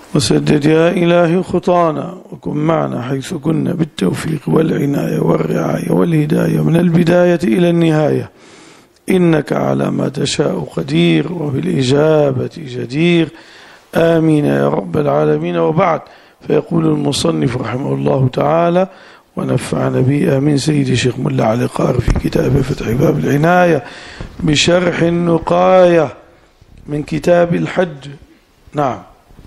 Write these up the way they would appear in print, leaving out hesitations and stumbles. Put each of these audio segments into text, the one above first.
وسدد يا إلهي خطانا، وكن معنا حيث كنا بالتوفيق والعناية والرعاية والهداية من البداية إلى النهاية، إنك على ما تشاء قدير وبالإجابة جدير. آمين يا رب العالمين. وبعد، فيقول المصنف رحمه الله تعالى ونفعنا به آمين سيدي الشيخ ملا علي قار في كتاب فتح باب العناية بشرح النقاية من كتاب الحج. نعم.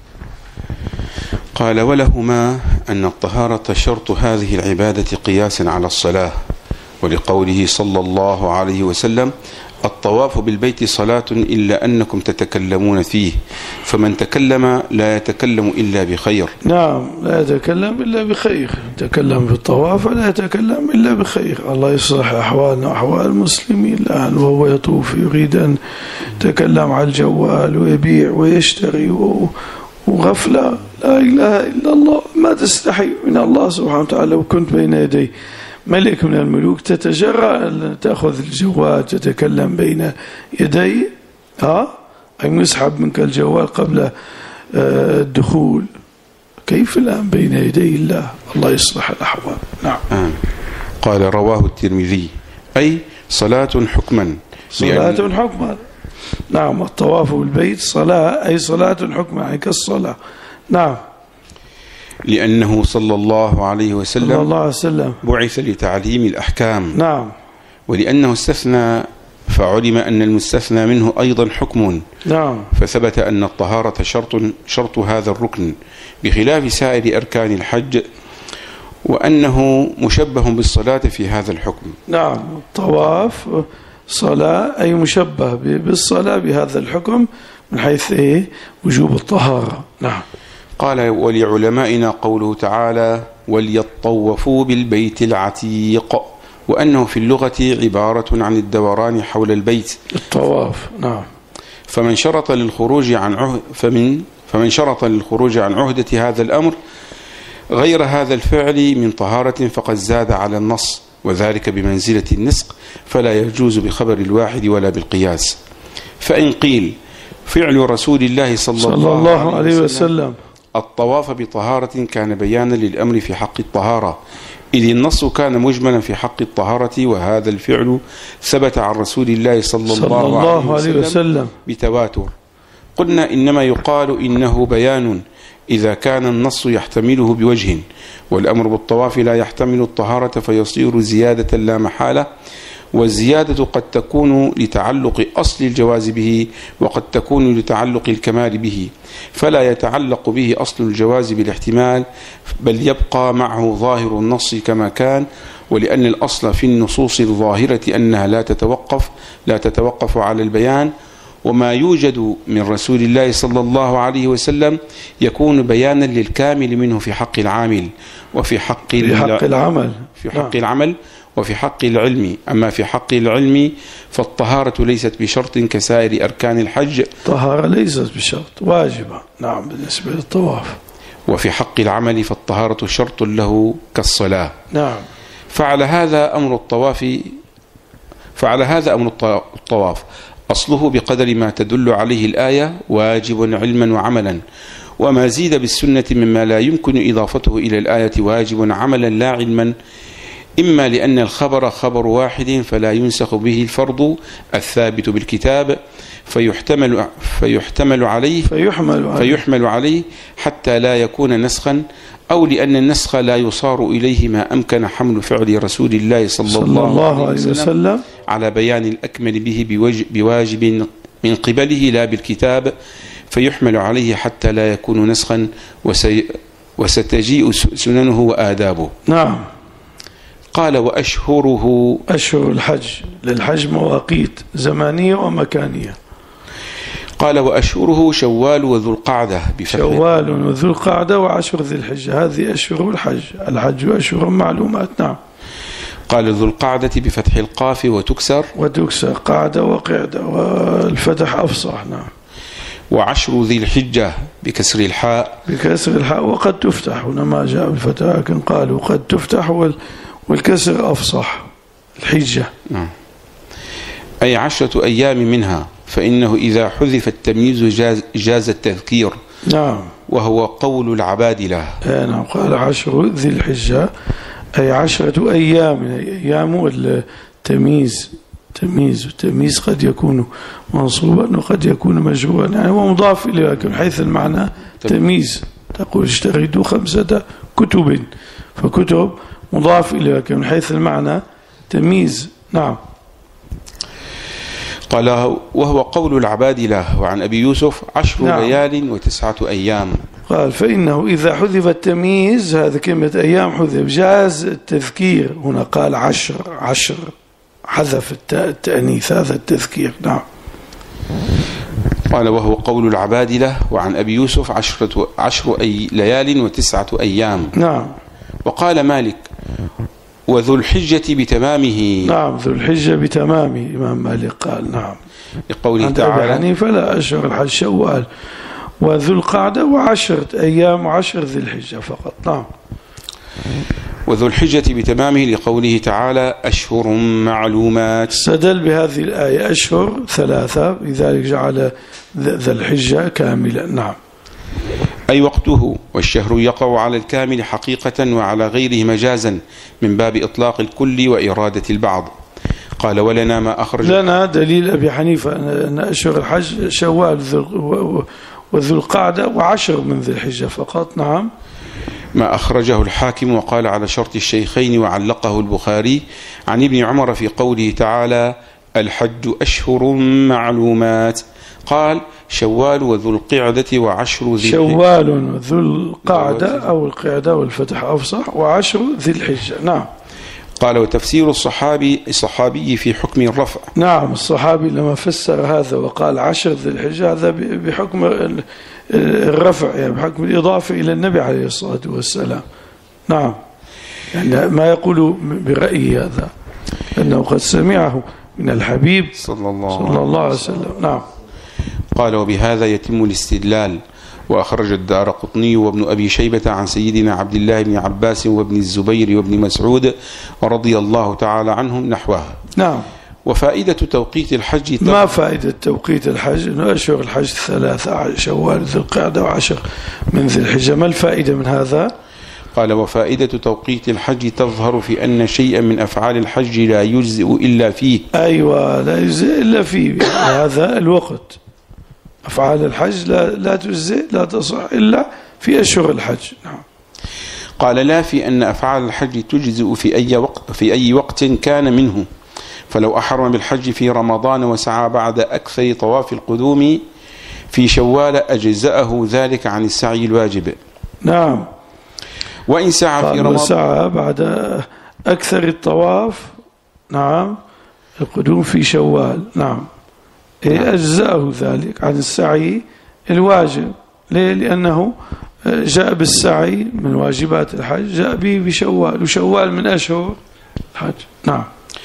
قال: ولهما أن الطهارة شرط هذه العبادة قياسا على الصلاة، ولقوله صلى الله عليه وسلم: الطواف بالبيت صلاة إلا أنكم تتكلمون فيه، فمن تكلم لا يتكلم إلا بخير. نعم، لا يتكلم إلا بخير، يتكلم في الطواف لا يتكلم إلا بخير. الله يصلح أحوالنا وأحوال المسلمين الآن وهو يطوف يريد أن يتكلم على الجوال ويبيع ويشتري وغفلة، لا إله إلا الله، ما تستحي من الله سبحانه وتعالى. لو كنت بين يدي ملك من الملوك تتجرأ أن تأخذ الجوال تتكلم بين يدي، أن يسحب منك الجوال قبل الدخول، كيف الآن بين يدي الله؟ الله يصلح الأحوال. نعم. قال: رواه الترمذي، أي صلاة حكما. صلاة حكما. نعم، الطواف بالبيت صلاة، أي صلاة حكما، أي كالصلاة. نعم. لأنه صلى الله عليه وسلم بعث لتعليم الأحكام. نعم. ولأنه استثنى فعلم أن المستثنى منه أيضا حكم. نعم. فثبت أن الطهارة شرط هذا الركن بخلاف سائر أركان الحج، وأنه مشبه بالصلاة في هذا الحكم. نعم، الطواف صلاة، أي مشبه بالصلاة بهذا الحكم من حيث وجوب الطهارة. نعم. قال: ولعلمائنا قوله تعالى: وليطوفوا بالبيت العتيق، وأنه في اللغة عبارة عن الدوران حول البيت، الطواف. نعم. فمن شرط للخروج عن عهدة هذا الأمر غير هذا الفعل من طهارة فقد زاد على النص، وذلك بمنزلة النسق، فلا يجوز بخبر الواحد ولا بالقياس. فإن قيل فعل رسول الله صلى الله عليه وسلم الطواف بطهارة كان بيانا للأمر في حق الطهارة، إذ النص كان مجملا في حق الطهارة، وهذا الفعل ثبت عن رسول الله صلى الله عليه وسلم بتواتر. قلنا إنما يقال إنه بيان إذا كان النص يحتمله بوجه، والأمر بالطواف لا يحتمل الطهارة فيصير زيادة لا محالة، والزيادة قد تكون لتعلق أصل الجواز به، وقد تكون لتعلق الكمال به، فلا يتعلق به أصل الجواز بالاحتمال، بل يبقى معه ظاهر النص كما كان، ولأن الأصل في النصوص الظاهرة أنها لا تتوقف على البيان، وما يوجد من رسول الله صلى الله عليه وسلم يكون بيانا للكامل منه في حق العامل وفي حق العمل وفي حق العلم. أما في حق العلم فالطهارة ليست بشرط كسائر أركان الحج، طهارة ليست بشرط، واجبة. نعم، بالنسبة للطواف. وفي حق العمل فالطهارة شرط له كالصلاة. نعم. فعلى هذا أمر الطواف أصله بقدر ما تدل عليه الآية واجب علما وعملا، وما زيد بالسنة مما لا يمكن إضافته إلى الآية واجب عملا لا علما، إما لأن الخبر خبر واحد فلا ينسخ به الفرض الثابت بالكتاب فيحمل عليه حتى لا يكون نسخا، أو لأن النسخ لا يصار إليه ما أمكن حمل فعل رسول الله صلى الله عليه وسلم على بيان الأكمل به بواجب من قبله لا بالكتاب، فيحمل عليه حتى لا يكون نسخا، وستجيء سننه وآدابه. نعم. قال: وأشهره، أشهر الحج، للحج مواقيت زمانية ومكانية. قال: وأشهره شوال وذو القعدة شوال وذو القعدة وعشر ذي الحجة، هذه أشهر الحج أشهر معلومات. نعم. قال: ذو القعدة بفتح القاف وتكسر قعدة وقعدة، والفتح أفصح. نعم. وعشر ذي الحجة بكسر الحاء وقد تفتح، هنا ما جاء بالفتح لكن قالوا قد تفتح والكسر أفصح الحجة. نعم. أي 10 أيام منها، فإنه إذا حذف التمييز جاز التذكير. نعم. وهو قول العبادلة. نعم. قال 10 ذي الحجة أي 10 أيام، أيام التمييز. التمييز قد يكون منصوبا وقد يكون مجرورا، يعني هو مضاف إليه، لكن حيث المعنى تمييز. تقول اشتريت 5 كتب، فكتب مضاف إليه، لكن من حيث المعنى تمييز. نعم. قال وهو قول العبادلة. وعن أبي يوسف 10 ليال و9 أيام. قال فإنه إذا حذف التمييز، هذا كلمة أيام حذف، جاز التذكير. هنا قال 10 حذف التأنيث، هذا التذكير. نعم. قال وهو قول العبادلة. وعن أبي يوسف 10 ليال و9 أيام. نعم. وقال مالك وذو الحجة بتمامه. نعم. ذو الحجة بتمامه، إمام مالك قال. نعم. لقوله تعالى أبي حنيفة لا أشهر الحج شوال وذو القعدة و10 أيام و10 ذي الحجة فقط. نعم. وذو الحجة بتمامه لقوله تعالى أشهر معلومات. استدل بهذه الآية أشهر 3، لذلك جعل ذا الحجة كاملا. نعم. أي وقته، والشهر يقع على الكامل حقيقة وعلى غيره مجازا من باب إطلاق الكل وإرادة البعض. قال ولنا ما أخرج لنا دليل أبي حنيفة أن أشهر الحج شوال وذو القعدة و10 من ذي الحجة فقط. نعم. ما أخرجه الحاكم وقال على شرط الشيخين وعلقه البخاري عن ابن عمر في قوله تعالى الحج أشهر معلومات، قال شوال وذو القعدة و10 ذي الحجة. شوال وذو القعدة أو القعدة والفتح أفصح و10 ذي الحجة. نعم. قال وتفسير الصحابي في حكم الرفع. نعم. الصحابي لما فسر هذا وقال 10 ذي الحجة، هذا بحكم الرفع، يعني بحكم الإضافة إلى النبي عليه الصلاة والسلام. نعم. يعني ما يقول برأيه هذا، أنه قد سمعه من الحبيب صلى الله عليه وسلم. نعم. قال وبهذا يتم الاستدلال. وأخرج الدارقطني وابن أبي شيبة عن سيدنا عبد الله بن عباس وابن الزبير وابن مسعود رضي الله تعالى عنهم نحوه. نعم. وفائدة توقيت الحج ما فائدة توقيت الحج؟ إنه أشهر الحج 3 شوال ذي القعدة و10 من ذي الحجة. ما الفائدة من هذا؟ قال وفائدة توقيت الحج تظهر في أن شيئا من أفعال الحج لا يجزئ إلا فيه. أيوة، لا يجزئ إلا فيه هذا الوقت. أفعال الحج لا تجزئ، لا تصح إلا في أشهر الحج. نعم. قال لا، في أن أفعال الحج تجزئ في أي وقت كان منه. فلو أحرم بالحج في رمضان وسعى بعد أكثر طواف القدوم في شوال أجزأه ذلك عن السعي الواجب. نعم. وإن سعى في رمضان وسعى بعد أكثر الطواف، نعم، القدوم في شوال، نعم، أجزأه ذلك عن السعي الواجب. ليه؟ لأنه جاء بالسعي من واجبات الحج، جاء به بشوال، وشوال من أشهر الحج. نعم.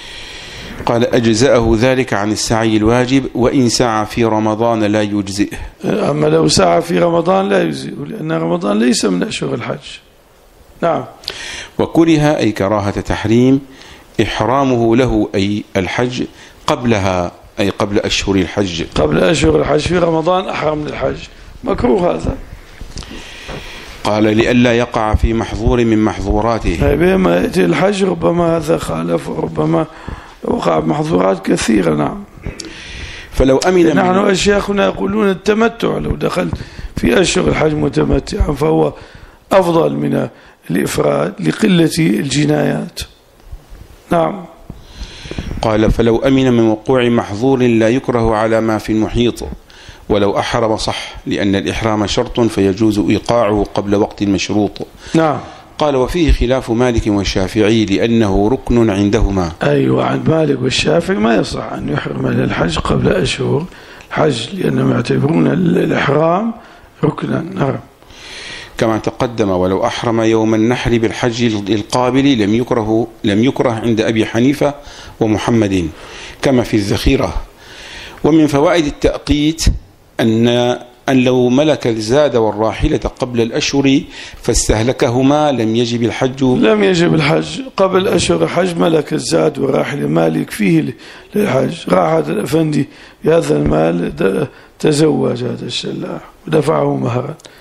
قال أجزأه ذلك عن السعي الواجب، وإن سعى في رمضان لا يجزئه. أما لو سعى في رمضان لا يجزئه، لأن رمضان ليس من أشهر الحج. نعم. وكره أي كراهة تحريم إحرامه له أي الحج قبلها، أي قبل أشهر الحج. قبل أشهر الحج في رمضان أحرم للحج، مكروه هذا. قال لئلا يقع في محظور من محظوراته. بما يأتي الحج ربما هذا خالف، وربما وقع بمحظورات كثيرة. نعم. فلو أمن نحن أشياخنا يقولون التمتع، لو دخل في أشهر الحج متمتعا فهو أفضل من الإفراد لقلة الجنايات. نعم. قال فلو أمن من وقوع محظور لا يكره على ما في المحيط، ولو أحرم صح، لأن الإحرام شرط فيجوز إيقاعه قبل وقت مشروط. نعم. قال وفيه خلاف مالك والشافعي لأنه ركن عندهما. أيوة، عند مالك والشافعي ما يصح أن يحرم للحج قبل أشهر الحج، لأنهم يعتبرون الإحرام ركنا. نعم. كما تقدم ولو أحرم يوم النحر بالحج القابل لم يكره عند أبي حنيفة ومحمد كما في الذخيرة. ومن فوائد التأقيت أن لو ملك الزاد والراحلة قبل الأشهر فاستهلكهما لم يجب الحج قبل أشهر الحج. ملك الزاد والراحلة مالك فيه للحج، راح هذا الأفندي بهذا المال تزوج هذا الشلاح ودفعه مهرا،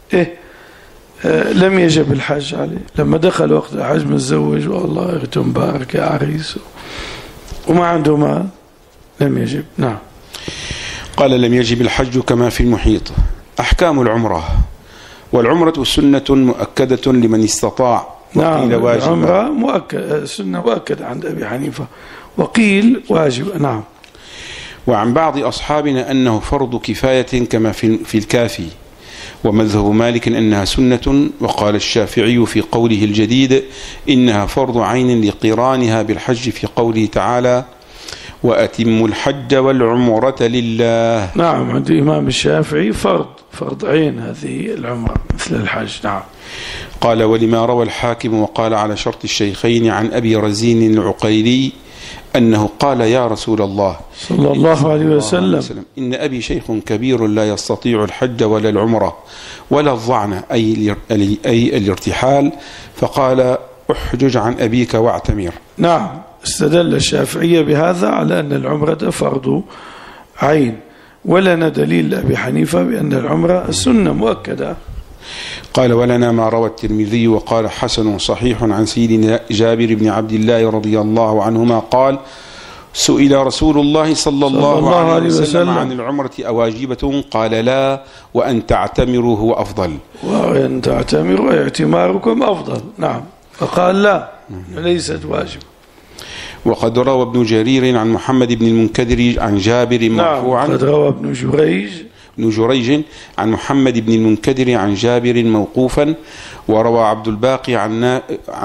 لم يجب الحج عليه. لما دخل وقت الحج متزوج والله يختم مبارك يا عريس وما عنده مال لم يجب. نعم. قال لم يجب الحج كما في المحيط. أحكام العمرة. والعمرة سنة مؤكدة لمن استطاع، وقيل نعم واجب. العمرة مؤكد، سنة مؤكدة عند أبي حنيفة، وقيل واجب. نعم. وعن بعض أصحابنا أنه فرض كفاية كما في الكافي، ومذهب مالك أنها سنة، وقال الشافعي في قوله الجديد إنها فرض عين لقرانها بالحج في قوله تعالى وأتموا الحج والعمرة لله. نعم عند الإمام الشافعي فرض عين هذه العمرة مثل الحج. نعم. قال ولما روى الحاكم وقال على شرط الشيخين عن أبي رزين العقيلي أنه قال يا رسول الله صلى الله عليه وسلم إن أبي شيخ كبير لا يستطيع الحج ولا العمرة ولا الظعن أي الارتحال، فقال احجج عن أبيك واعتمر. نعم. استدل الشافعية بهذا على أن العمرة فرض عين، ولنا دليل لأبي حنيفة بأن العمرة سنة مؤكدة. قال ولنا ما روى الترمذي وقال حسن صحيح عن سيدنا جابر بن عبد الله رضي الله عنهما قال سئل رسول الله صلى الله عليه وسلم عن العمرة أواجبة؟ قال لا، وأن تعتمروا هو أفضل. وأن تعتمروا اعتماركم أفضل. نعم. فقال لا، ليست واجب. وقد روى ابن جرير عن محمد بن المنكدر عن جابر مرفوعا. قد روى ابن جريج عن محمد بن المنكدر عن جابر موقوفا، وروى عبد الباقي عن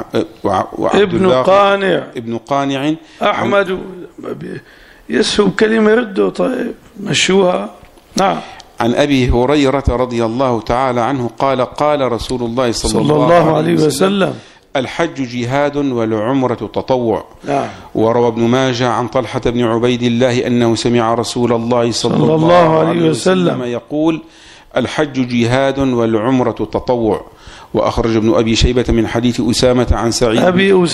ابن قانع أحمد يسهب كلمة ردوا. طيب مشوها. نعم. عن أبي هريرة رضي الله تعالى عنه قال قال رسول الله صلى الله عليه وسلم الحج جهاد والعمرة تطوع. نعم. وروى ابن ماجه عن طلحة بن عبيد الله أنه سمع رسول الله صلى الله عليه وسلم يقول الحج جهاد والعمرة تطوع. وأخرج ابن أبي شيبة من حديث أسامة عن سعيد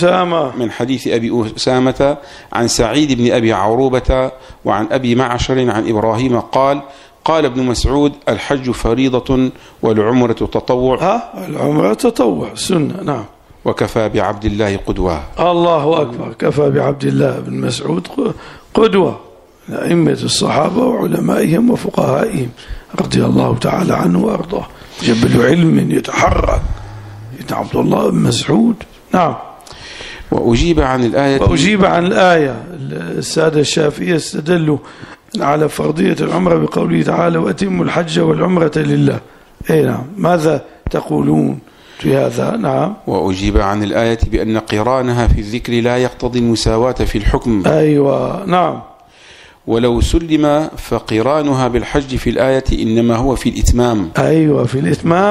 أبي أسامة عن سعيد بن أبي عروبة وعن أبي معشر عن إبراهيم قال ابن مسعود الحج فريضة والعمرة تطوع. العمرة تطوع سنة. نعم. وكفى بعبد الله قدوة. الله أكبر. كفى بعبد الله بن مسعود قدوة لأئمة الصحابة وعلمائهم وفقهائهم رضي الله تعالى عنه وأرضاه. جبل علم يتحرك عبد الله بن مسعود. نعم. وأجيب عن الآية السادة الشافعية استدلوا على فرضية العمرة بقوله تعالى وأتموا الحج والعمرة لله. نعم. ماذا تقولون في هذا؟ نعم. وأجيب عن الآية بأن قرانها في الذكر لا يقتضي المساواة في الحكم. أيوة. نعم. ولو سلم فقرانها بالحج في الآية إنما هو في الإتمام. أيوة في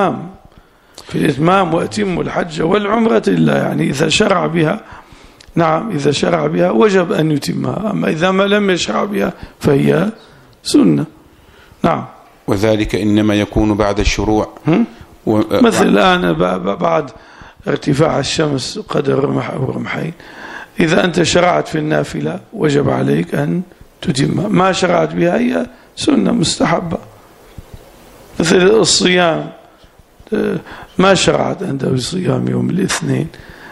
الإتمام وأتموا الحج والعمرة لله، يعني إذا شرع بها. نعم. إذا شرع بها وجب أن يتمها، أما إذا ما لم يشرع بها فهي سنة. نعم. وذلك إنما يكون بعد الشروع. مثل الآن بعد ارتفاع الشمس قدر رمح أو رمحين، إذا أنت شرعت في النافلة وجب عليك أن تتمها، ما شرعت بها هي سنة مستحبة. مثل الصيام ما شرعت أنت بصيام يوم الاثنين،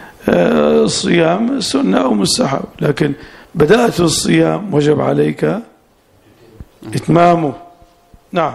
الصيام سنة أو مستحب، لكن بدأت الصيام وجب عليك إتمامه. نعم.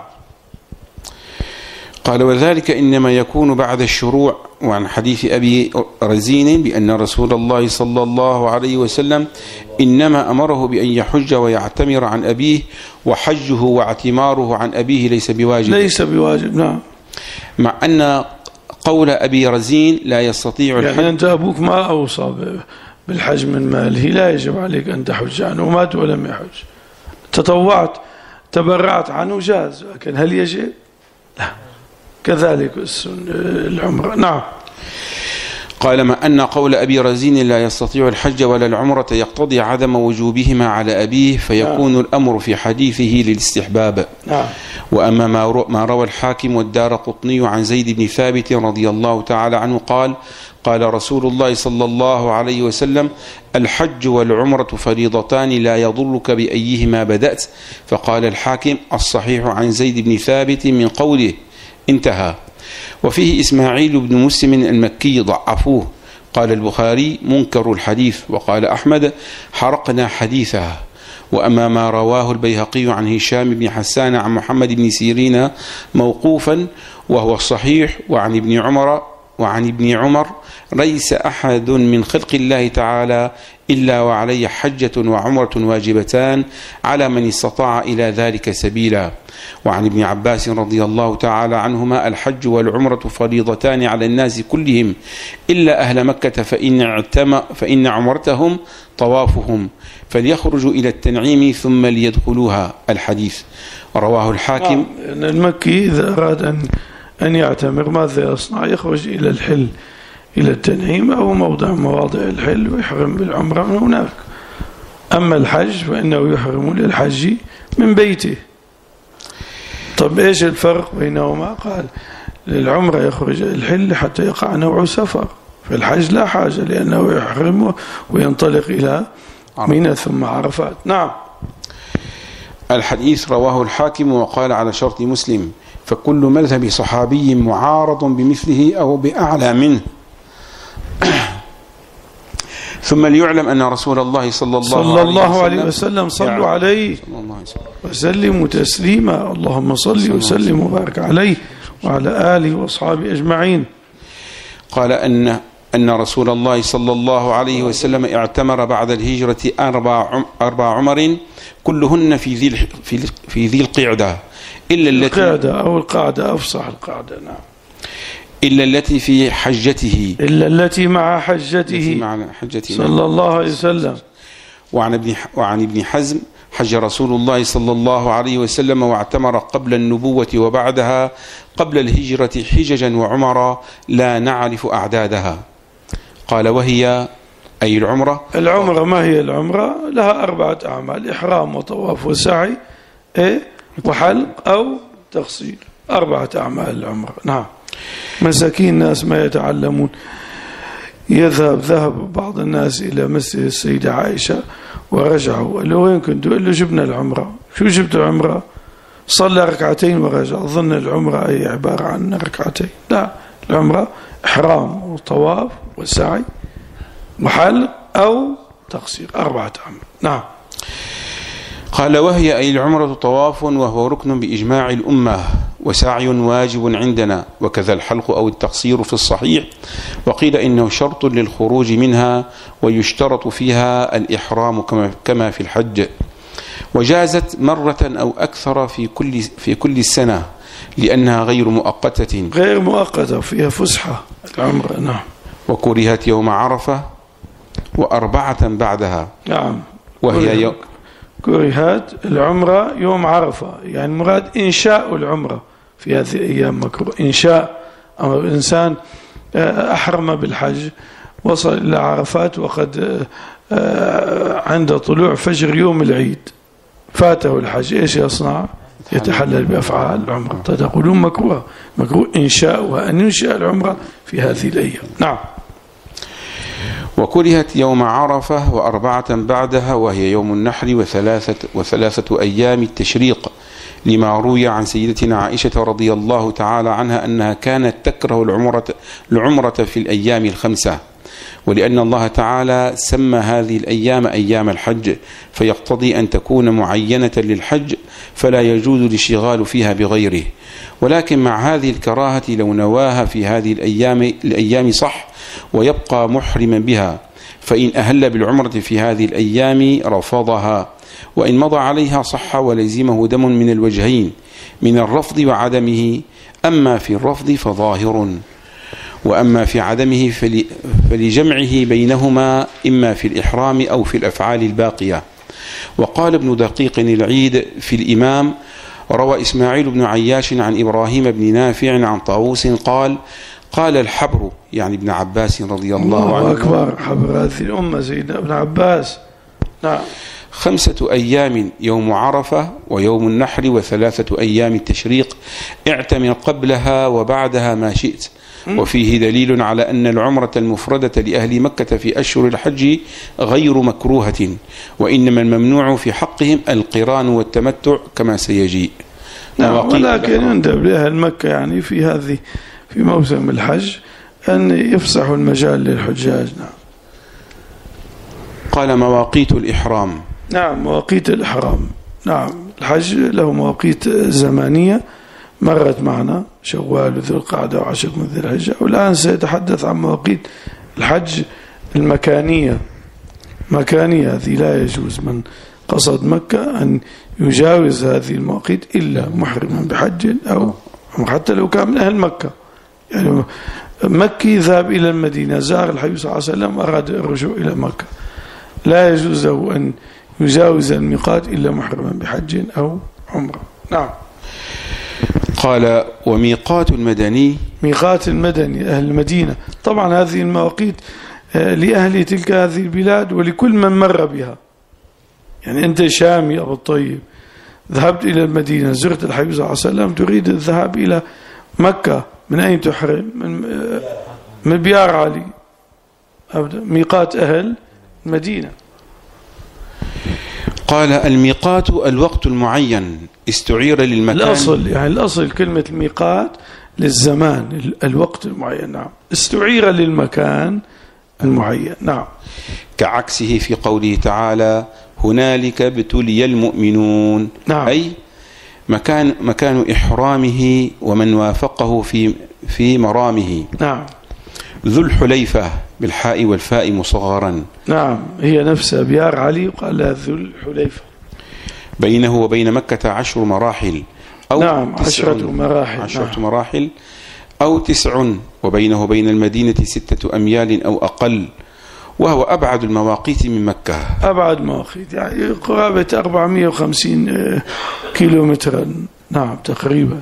قال وذلك إنما يكون بعد الشروع. وعن حديث أبي رزين بأن رسول الله صلى الله عليه وسلم إنما أمره بأن يحج ويعتمر عن أبيه، وحجه واعتماره عن أبيه ليس بواجب. نعم. مع أن قول أبي رزين لا يستطيع الحج، يعني أنت أبوك ما أوصى بالحج من ماله، لا يجب عليك أن تحج عنه، ومات ولم يحج، تطوعت تبرعت عنه جاز، لكن هل يجب؟ لا. كذلك العمرة. نعم. قال ما أن قول أبي رزين لا يستطيع الحج ولا العمرة يقتضي عدم وجوبهما على أبيه، فيكون الأمر في حديثه للاستحباب. نعم. وأما ما روى الحاكم والدارقطني عن زيد بن ثابت رضي الله تعالى عنه قال رسول الله صلى الله عليه وسلم الحج والعمرة فريضتان لا يضرك بأيهما بدأت. فقال الحاكم الصحيح عن زيد بن ثابت من قوله انتهى. وفيه إسماعيل بن مسلم المكي ضعفوه، قال البخاري منكر الحديث، وقال أحمد حرقنا حديثه. وأما ما رواه البيهقي عن هشام بن حسان عن محمد بن سيرين موقوفا وهو الصحيح وعن ابن عمر ليس أحد من خلق الله تعالى إلا وعليه حجة وعمرة واجبتان على من استطاع إلى ذلك سبيلا. وعن ابن عباس رضي الله تعالى عنهما الحج والعمرة فريضتان على الناس كلهم إلا أهل مكة فإن عمرتهم طوافهم فليخرجوا إلى التنعيم ثم ليدخلوها. الحديث رواه الحاكم. المكي إذا أراد أن يعتمر ماذا يصنع؟ يخرج إلى الحل، إلى التنعيم أو مواضع الحل ويحرم بالعمرة من هناك. أما الحج فإنه يحرم للحج من بيته. طب إيش الفرق بينهما؟ قال للعمرة يخرج الحل حتى يقع نوع سفر، في الحج لا حاجة لأنه يحرم وينطلق إلى منى ثم عرفات. نعم. الحديث رواه الحاكم وقال على شرط مسلم، فكل مذهب صحابي معارض بمثله أو بأعلى منه. ثم ليعلم أن رسول الله صلى الله عليه وسلم صلوا عليه وسلموا تسليما، اللهم صل وسلم وبارك عليه وعلى آله وأصحابه أجمعين. قال أن رسول الله صلى الله عليه وسلم اعتمر بعد الهجرة 4 عمر كلهن في ذي القعدة إلا القعدة أو القعدة أفصح القعدة. نعم. إلا التي في حجته، إلا التي مع حجته صلى الله عليه وسلم. وعن ابن حزم حج رسول الله صلى الله عليه وسلم واعتمر قبل النبوة وبعدها قبل الهجرة حججا وعمرا لا نعرف أعدادها. قال وهي أي العمرة ما هي العمرة؟ لها 4 أعمال: إحرام وطواف وسعي وحلق أو تقصير، 4 أعمال العمرة. نعم. مساكين الناس ما يتعلمون. ذهب بعض الناس إلى مسجد السيدة عائشة ورجعوا، قال له وين كنتوا؟ قال له جبنا العمرة. شو جبتوا عمرة؟ صلى 2 ورجع. ظن العمرة أي عبارة عن 2. لا، العمرة إحرام وطواف وسعي وحلق أو تقصير، 4 أعمال. نعم. قال وهي أي العمرة طواف وهو ركن بإجماع الأمة، وسعي واجب عندنا، وكذا الحلق أو التقصير في الصحيح، وقيل إنه شرط للخروج منها ويشترط فيها الإحرام كما في الحج، وجازت مرة أو أكثر في كل السنة لأنها غير مؤقتة فيها فسحة العمرة. نعم. وكرهت يوم عرفة و4 بعدها. نعم. وهي كرهت العمرة يوم عرفة، يعني مراد إنشاء العمرة في هذه الأيام مكروه. إنشاء الإنسان أحرم بالحج، وصل إلى عرفات وقد عند طلوع فجر يوم العيد فاته الحج، إيش يصنع؟ يتحلل بأفعال العمرة. تقولون مكروه إنشاء، وأن ينشأ العمرة في هذه الأيام. نعم. وكرهت يوم عرفة و4 بعدها وهي يوم النحر وثلاثة أيام التشريق، لما روي عن سيدتنا عائشة رضي الله تعالى عنها أنها كانت تكره العمرة في الأيام 5، ولأن الله تعالى سمى هذه الأيام أيام الحج، فيقتضي أن تكون معينة للحج فلا يجوز الاشتغال فيها بغيره. ولكن مع هذه الكراهة لو نواها في هذه الأيام صح ويبقى محرما بها، فإن أهل بالعمرة في هذه الأيام رفضها، وإن مضى عليها صح ولزمه دم من الوجهين من الرفض وعدمه، أما في الرفض فظاهر، وأما في عدمه فلجمعه بينهما إما في الإحرام أو في الأفعال الباقية. وقال ابن دقيق العيد في الإمام: روى إسماعيل بن عياش عن إبراهيم بن نافع عن طاووس قال الحبر، يعني ابن عباس رضي الله عنه، أكبر حبر هذه الأمة سيدنا ابن عباس. نعم. 5 أيام يوم عرفة ويوم النحر و3 أيام التشريق، اعتمر قبلها وبعدها ما شئت. وفيه دليل على أن العمرة المفردة لأهل مكة في أشهر الحج غير مكروهة، وإنما الممنوع في حقهم القران والتمتع كما سيجيء. نعم. ولكن يندب لأهل مكة يعني في في موسم الحج أن يفسحوا المجال للحجاج. نعم. قال مواقيت الإحرام. نعم مواقيت الإحرام. نعم الحج له مواقيت زمانية مرت معنا، شوال وذو القعدة وعشر من ذي الحجة، والآن سيتحدث عن مواقيت الحج المكانية. مكانية هذه لا يجوز من قصد مكة أن يجاوز هذه المواقيت إلا محرما بحج أو حتى لو كان من أهل مكة. يعني مكي ذهب إلى المدينة، زار الحبيب صلى الله عليه وسلم، أراد الرجوع إلى مكة، لا يجوز له أن يجاوز الميقات إلا محرما بحج أو عمرة. نعم. قال وميقات المدني. ميقات المدني أهل المدينة. طبعا هذه المواقيت لأهل تلك هذه البلاد ولكل من مر بها. يعني أنت شامي أبو الطيب ذهبت إلى المدينة، زرت الحبيب صلى الله عليه وسلم، تريد الذهاب إلى مكة، من أين تحرم؟ من بيار علي، ميقات أهل المدينة. قال الميقات الوقت المعين استعير للمكان. الأصل يعني الأصل كلمة الميقات للزمان، الوقت المعين. نعم استعير للمكان المعين. نعم. كعكسه في قوله تعالى هنالك ابتلي المؤمنون. نعم. أي مكان إحرامه ومن وافقه في مرامه. نعم. ذو الحليفة بالحاء والفاء مصغرا. نعم هي نفسها بيار علي قال ذو الحليفة. بينه وبين مكة 10 مراحل أو نعم 10 مراحل. 10 مراحل أو 9، وبينه وبين المدينة 6 أميال أو أقل، وهو أبعد المواقيت من مكة. أبعد مواقيت يعني قرابة 450 كيلومترا. نعم تقريبا.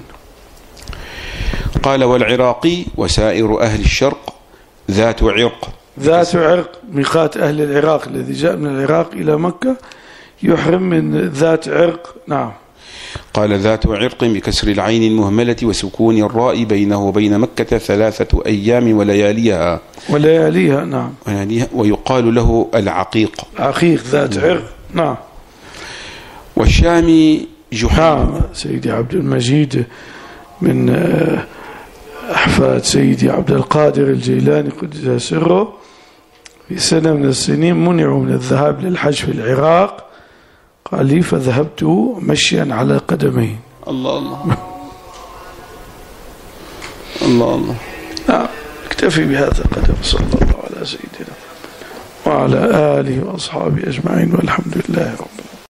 قال والعراقي وسائر أهل الشرق ذات عرق. ذات عرق ميقات أهل العراق الذي جاء من العراق إلى مكة يحرم من ذات عرق. نعم. قال ذات عرق بكسر العين المهملة وسكون الراء، بينه وبين مكة 3 أيام ولياليها. نعم. ويقال له العقيق. عقيق ذات عرق. نعم. والشامي جحيم. نعم سيدي عبد المجيد من أحفاد سيدي عبد القادر الجيلاني قدس سره، في سنة من السنين منعوا من الذهاب للحج في العراق، قال لي فذهبت مشيا على قدمين. الله الله الله الله. نعم اكتفي بهذا القدر. صلى الله على سيدنا وعلى آله وأصحابه أجمعين، والحمد لله رب العالمين.